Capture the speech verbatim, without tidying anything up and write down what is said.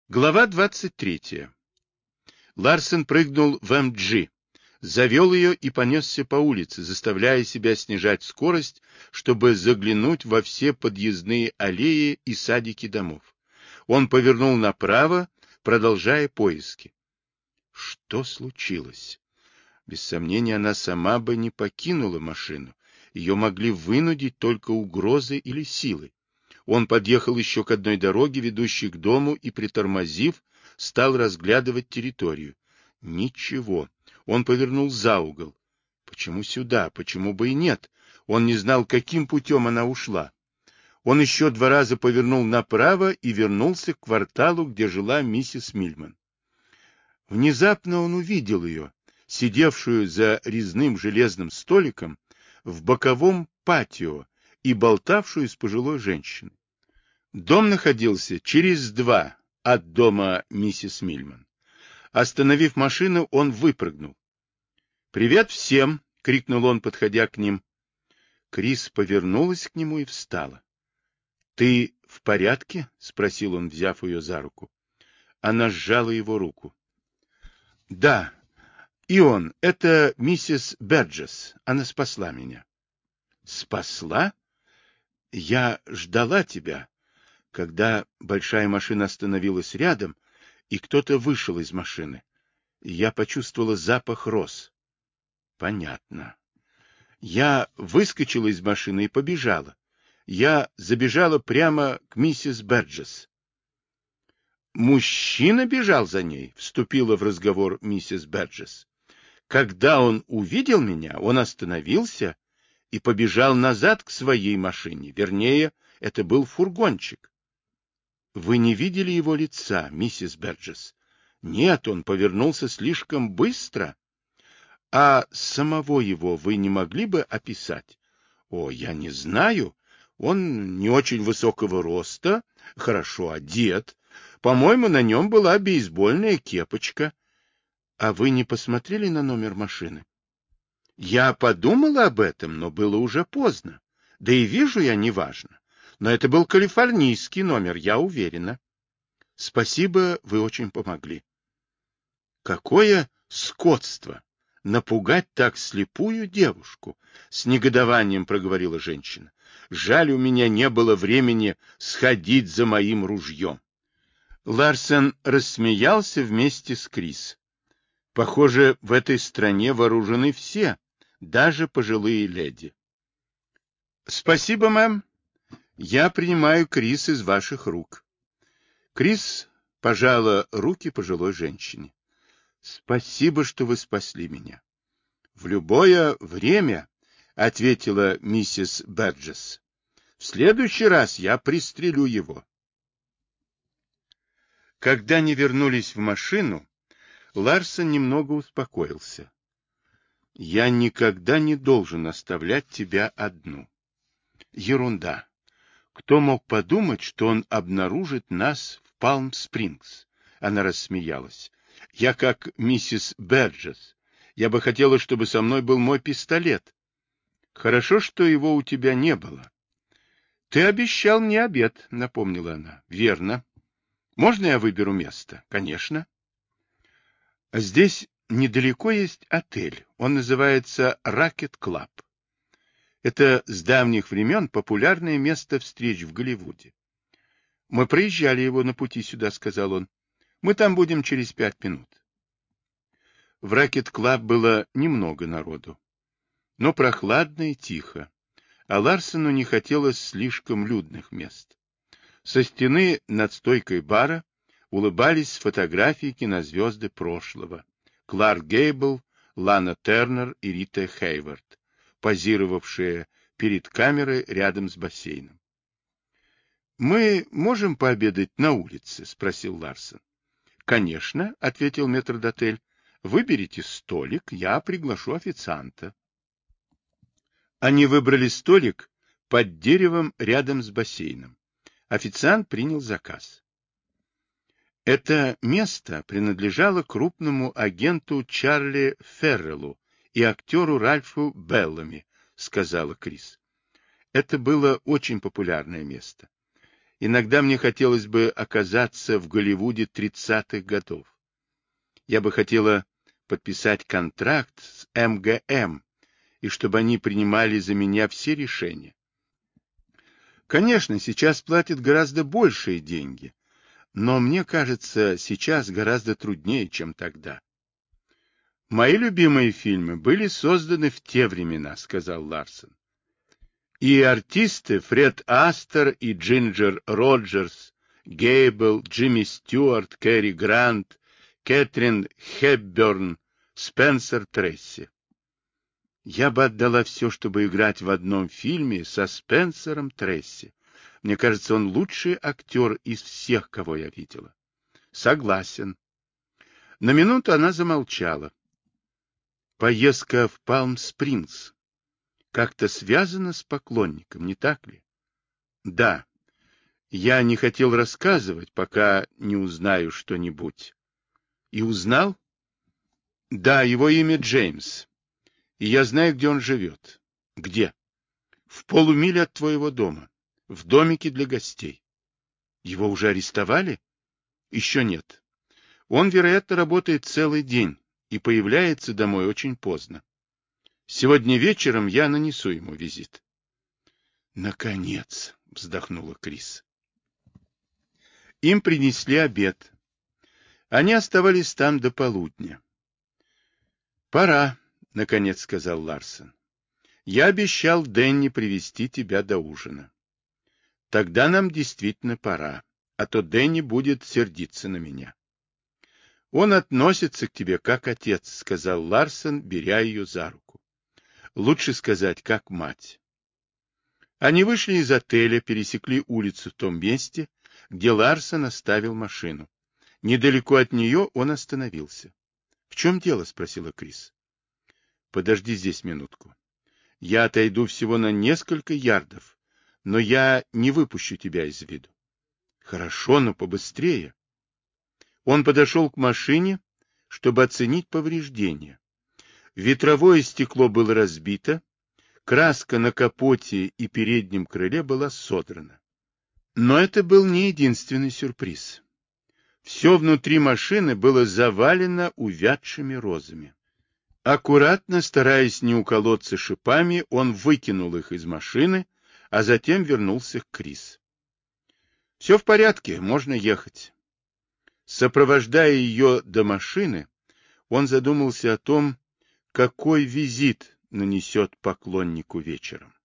Глава двадцать третья. Ларсен прыгнул в эм джи, завел ее и понесся по улице, заставляя себя снижать скорость, чтобы заглянуть во все подъездные аллеи и садики домов. Он повернул направо, продолжая поиски. Что случилось? Без сомнения, она сама бы не покинула машину. Ее могли вынудить только угрозы или силы. Он подъехал еще к одной дороге, ведущей к дому, и, притормозив, стал разглядывать территорию. Ничего. Он повернул за угол. Почему сюда? Почему бы и нет? Он не знал, каким путем она ушла. Он еще два раза повернул направо и вернулся к кварталу, где жила миссис Мильман. Внезапно он увидел ее, сидевшую за резным железным столиком в боковом патио и болтавшую с пожилой женщиной. Дом находился через два от дома миссис Мильман. Остановив машину, он выпрыгнул. «Привет всем!» — крикнул он, подходя к ним. Крис повернулась к нему и встала. «Ты в порядке?» — спросил он, взяв ее за руку. Она сжала его руку. «Да, и он, это миссис Берджес. Она спасла меня». «Спасла? Я ждала тебя». Когда большая машина остановилась рядом, и кто-то вышел из машины, я почувствовала запах роз. Понятно. Я выскочила из машины и побежала. Я забежала прямо к миссис Берджес. Мужчина бежал за ней, вступила в разговор миссис Берджес. Когда он увидел меня, он остановился и побежал назад к своей машине. Вернее, это был фургончик. Вы не видели его лица, миссис Берджес? Нет, он повернулся слишком быстро. А самого его вы не могли бы описать? О, я не знаю. Он не очень высокого роста, хорошо одет. По-моему, на нем была бейсбольная кепочка. А вы не посмотрели на номер машины? Я подумала об этом, но было уже поздно. Да и вижу я неважно. Но это был калифорнийский номер, я уверена. Спасибо, вы очень помогли. Какое скотство! Напугать так слепую девушку! С негодованием проговорила женщина. Жаль, у меня не было времени сходить за моим ружьем. Ларсен рассмеялся вместе с Крис. Похоже, в этой стране вооружены все, даже пожилые леди. Спасибо, мэм. Я принимаю Крис из ваших рук. Крис пожала руки пожилой женщине. Спасибо, что вы спасли меня. В любое время, ответила миссис Берджес. В следующий раз я пристрелю его. Когда они вернулись в машину, Ларсен немного успокоился. Я никогда не должен оставлять тебя одну. Ерунда. Кто мог подумать, что он обнаружит нас в Палм-Спрингс? Она рассмеялась. Я как миссис Берджес. Я бы хотела, чтобы со мной был мой пистолет. Хорошо, что его у тебя не было. Ты обещал мне обед, напомнила она. Верно. Можно я выберу место? Конечно. Здесь недалеко есть отель. Он называется Ракет Клаб. Это с давних времен популярное место встреч в Голливуде. Мы проезжали его на пути сюда, сказал он. Мы там будем через пять минут. В Ракет Клаб было немного народу, но прохладно и тихо, а Ларсену не хотелось слишком людных мест. Со стены над стойкой бара улыбались фотографии кинозвезды прошлого. Кларк Гейбл, Лана Тернер и Рита Хейвард, позировавшие перед камерой рядом с бассейном. «Мы можем пообедать на улице?» — спросил Ларсен. «Конечно», — ответил метрдотель. «Выберите столик, я приглашу официанта». Они выбрали столик под деревом рядом с бассейном. Официант принял заказ. Это место принадлежало крупному агенту Чарли Ферреллу и актеру Ральфу Беллами, сказала Крис. Это было очень популярное место. Иногда мне хотелось бы оказаться в Голливуде тридцатых годов. Я бы хотела подписать контракт с эм гэ эм, и чтобы они принимали за меня все решения. Конечно, сейчас платят гораздо большие деньги, но мне кажется, сейчас гораздо труднее, чем тогда. Мои любимые фильмы были созданы в те времена, сказал Ларсон. И артисты Фред Астер и Джинджер Роджерс, Гейбл, Джимми Стюарт, Кэрри Грант, Кэтрин Хепберн, Спенсер Тресси. Я бы отдала все, чтобы играть в одном фильме со Спенсером Тресси. Мне кажется, он лучший актер из всех, кого я видела. Согласен. На минуту она замолчала. Поездка в Палм-Спрингс как-то связана с поклонником, не так ли? Да. Я не хотел рассказывать, пока не узнаю что-нибудь. И узнал? Да, его имя Джеймс. И я знаю, где он живет. Где? В полумиле от твоего дома. В домике для гостей. Его уже арестовали? Еще нет. Он, вероятно, работает целый день и появляется домой очень поздно. Сегодня вечером я нанесу ему визит. Наконец, вздохнула Крис. Им принесли обед. Они оставались там до полудня. Пора, наконец сказал Ларсон. Я обещал Дэнни привести тебя до ужина. Тогда нам действительно пора, а то Дэнни будет сердиться на меня. Он относится к тебе как отец, сказал Ларсон, беря ее за руку. Лучше сказать, как мать. Они вышли из отеля, пересекли улицу в том месте, где Ларсон оставил машину. Недалеко от нее он остановился. — В чем дело? — спросила Крис. — Подожди здесь минутку. Я отойду всего на несколько ярдов, но я не выпущу тебя из виду. — Хорошо, но побыстрее. Он подошел к машине, чтобы оценить повреждения. Ветровое стекло было разбито, краска на капоте и переднем крыле была содрана. Но это был не единственный сюрприз. Все внутри машины было завалено увядшими розами. Аккуратно, стараясь не уколоться шипами, он выкинул их из машины, а затем вернулся к Крис. — Все в порядке, можно ехать. Сопровождая ее до машины, он задумался о том, какой визит нанесет поклоннику вечером.